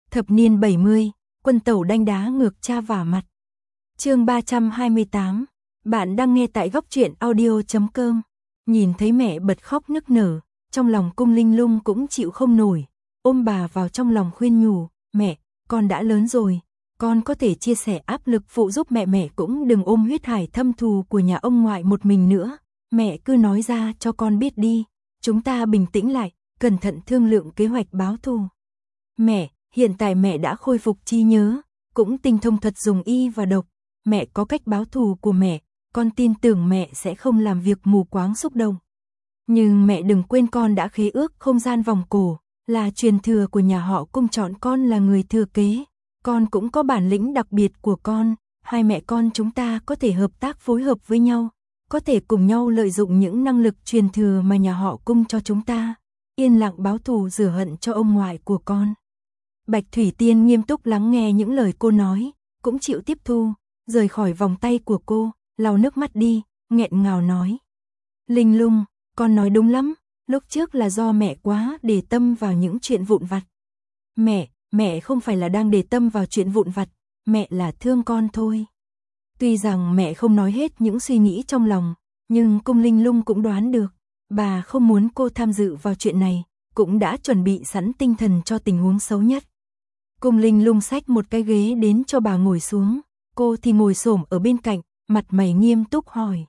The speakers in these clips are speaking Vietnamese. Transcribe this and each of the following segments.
Thập niên 70, quân tẩu đanh đá ngược cha vả mặt. Chương 328. Bạn đang nghe tại góc truyện audio.com. Nhìn thấy mẹ bật khóc nức nở, trong lòng Cung Linh Lung cũng chịu không nổi, ôm bà vào trong lòng khuyên nhủ, "Mẹ, con đã lớn rồi, con có thể chia sẻ áp lực phụ giúp mẹ, mẹ cũng đừng ôm huyết hải thâm thù của nhà ông ngoại một mình nữa, mẹ cứ nói ra cho con biết đi, chúng ta bình tĩnh lại, cẩn thận thương lượng kế hoạch báo thù." "Mẹ, hiện tại mẹ đã khôi phục trí nhớ, cũng tinh thông thuật dùng y và độc, mẹ có cách báo thù của mẹ, con tin tưởng mẹ sẽ không làm việc mù quáng xúc động. Nhưng mẹ đừng quên con đã khế ước không gian vòng cổ, là truyền thừa của nhà họ Cung, chọn con là người thừa kế, con cũng có bản lĩnh đặc biệt của con, hai mẹ con chúng ta có thể hợp tác phối hợp với nhau, có thể cùng nhau lợi dụng những năng lực truyền thừa mà nhà họ Cung cho chúng ta, yên lặng báo thù rửa hận cho ông ngoại của con." Bạch Thủy Tiên nghiêm túc lắng nghe những lời cô nói, cũng chịu tiếp thu, rời khỏi vòng tay của cô, lau nước mắt đi, nghẹn ngào nói. "Linh Lung, con nói đúng lắm, lúc trước là do mẹ quá để tâm vào những chuyện vụn vặt." Mẹ không phải là đang để tâm vào chuyện vụn vặt, mẹ là thương con thôi." Tuy rằng mẹ không nói hết những suy nghĩ trong lòng, nhưng Cung Linh Lung cũng đoán được, bà không muốn cô tham dự vào chuyện này, cũng đã chuẩn bị sẵn tinh thần cho tình huống xấu nhất. Cung Linh Lung xách một cái ghế đến cho bà ngồi xuống, cô thì ngồi xổm ở bên cạnh, mặt mày nghiêm túc hỏi.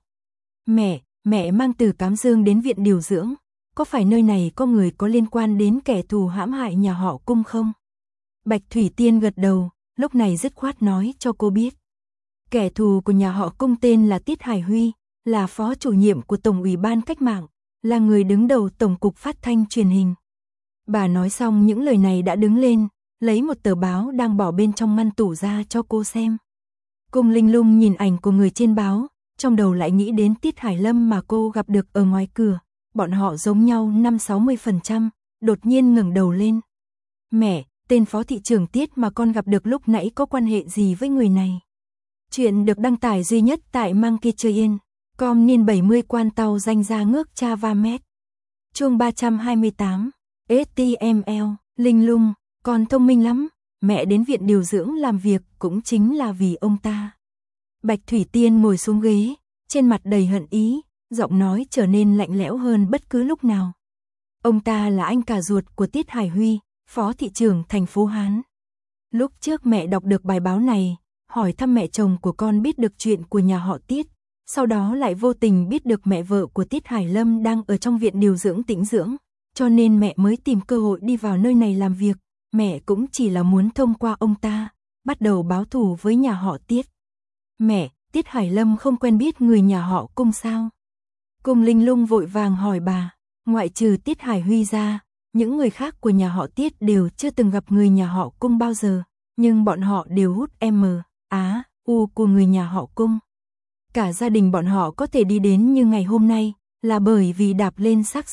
Mẹ mang Từ Cám Dương đến viện điều dưỡng, có phải nơi này có người có liên quan đến kẻ thù hãm hại nhà họ Cung không?" Bạch Thủy Tiên gật đầu, lúc này dứt khoát nói cho cô biết. Kẻ thù của nhà họ Cung tên là Tiết Hải Huy, là phó chủ nhiệm của Tổng ủy ban Cách mạng, là người đứng đầu Tổng cục Phát thanh Truyền hình. Bà nói xong những lời này đã đứng lên, lấy một tờ báo đang bỏ bên trong ngăn tủ ra cho cô xem. Cung Linh Lung nhìn ảnh của người trên báo, trong đầu lại nghĩ đến Tiết Hải Lâm mà cô gặp được ở ngoài cửa, bọn họ giống nhau 50-60%, đột nhiên ngẩng đầu lên. "Mẹ, tên phó thị trưởng Tiết mà con gặp được lúc nãy có quan hệ gì với người này?" Chuyện được đăng tải duy nhất tại Mankichoyen.com, niên 70, quan tàu danh ra ngước cha va mét. Chương 328. HTML. Linh Lung, con thông minh lắm, mẹ đến viện điều dưỡng làm việc cũng chính là vì ông ta. Bạch Thủy Tiên ngồi xuống ghế, trên mặt đầy hận ý, giọng nói trở nên lạnh lẽo hơn bất cứ lúc nào. Ông ta là anh cả ruột của Tiết Hải Huy, phó thị trưởng thành phố Hán. Lúc trước mẹ đọc được bài báo này, hỏi thăm mẹ chồng của con biết được chuyện của nhà họ Tiết, sau đó lại vô tình biết được mẹ vợ của Tiết Hải Lâm đang ở trong viện điều dưỡng tĩnh dưỡng, cho nên mẹ mới tìm cơ hội đi vào nơi này làm việc, mẹ cũng chỉ là muốn thông qua ông ta, bắt đầu báo thù với nhà họ Tiết. "Mẹ, Tiết Hải Lâm không quen biết người nhà họ Cung sao?" Cung Linh Lung vội vàng hỏi bà. Ngoại trừ Tiết Hải Huy ra, những người khác của nhà họ Tiết đều chưa từng gặp người nhà họ Cung bao giờ, nhưng bọn họ đều hút MAU của người nhà họ Cung. Cả gia đình bọn họ có thể đi đến như ngày hôm nay, là bởi vì đạp lên xác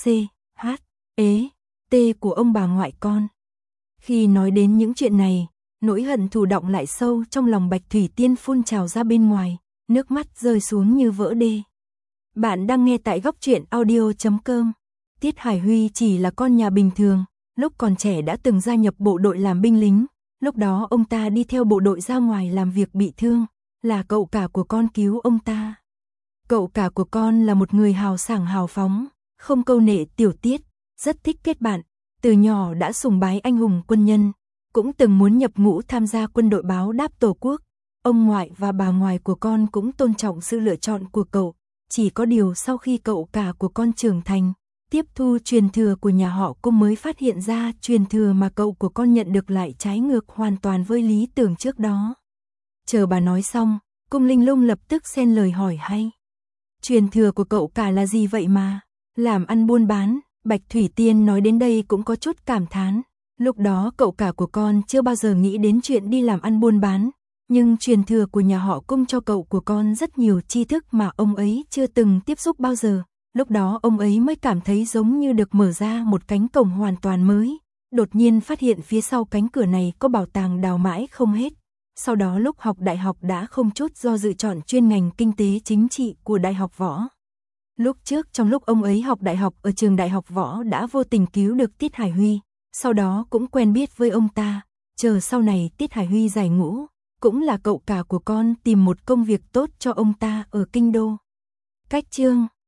CHT của ông bà ngoại con. Khi nói đến những chuyện này, nỗi hận thù đọng lại sâu trong lòng Bạch Thủy Tiên phun trào ra bên ngoài, nước mắt rơi xuống như vỡ đê. Bạn đang nghe tại góc truyện audio.com. Tiết Hải Huy chỉ là con nhà bình thường, lúc còn trẻ đã từng gia nhập bộ đội làm binh lính, lúc đó ông ta đi theo bộ đội ra ngoài làm việc bị thương, là cậu cả của con cứu ông ta. Cậu cả của con là một người hào sảng hào phóng, không câu nệ tiểu tiết, rất thích kết bạn, từ nhỏ đã sùng bái anh hùng quân nhân, cũng từng muốn nhập ngũ tham gia quân đội báo đáp Tổ quốc. Ông ngoại và bà ngoại của con cũng tôn trọng sự lựa chọn của cậu, chỉ có điều sau khi cậu cả của con trưởng thành, tiếp thu truyền thừa của nhà họ Cung mới phát hiện ra truyền thừa mà cậu của con nhận được lại trái ngược hoàn toàn với lý tưởng trước đó. Chờ bà nói xong, Cung Linh Lung lập tức xen lời hỏi hay. "Truyền thừa của cậu cả là gì vậy mà?" "Làm ăn buôn bán." Bạch Thủy Tiên nói đến đây cũng có chút cảm thán. Lúc đó cậu cả của con chưa bao giờ nghĩ đến chuyện đi làm ăn buôn bán, nhưng truyền thừa của nhà họ Cung cho cậu của con rất nhiều tri thức mà ông ấy chưa từng tiếp xúc bao giờ. Lúc đó ông ấy mới cảm thấy giống như được mở ra một cánh cổng hoàn toàn mới, đột nhiên phát hiện phía sau cánh cửa này có bảo tàng đào mãi không hết. Sau đó lúc học đại học đã không chút do dự chọn chuyên ngành kinh tế chính trị của Đại học Võ. Lúc trước trong lúc ông ấy học đại học ở trường Đại học Võ đã vô tình cứu được Tiết Hải Huy, sau đó cũng quen biết với ông ta, chờ sau này Tiết Hải Huy giải ngũ, cũng là cậu cả của con tìm một công việc tốt cho ông ta ở kinh đô. Cách chương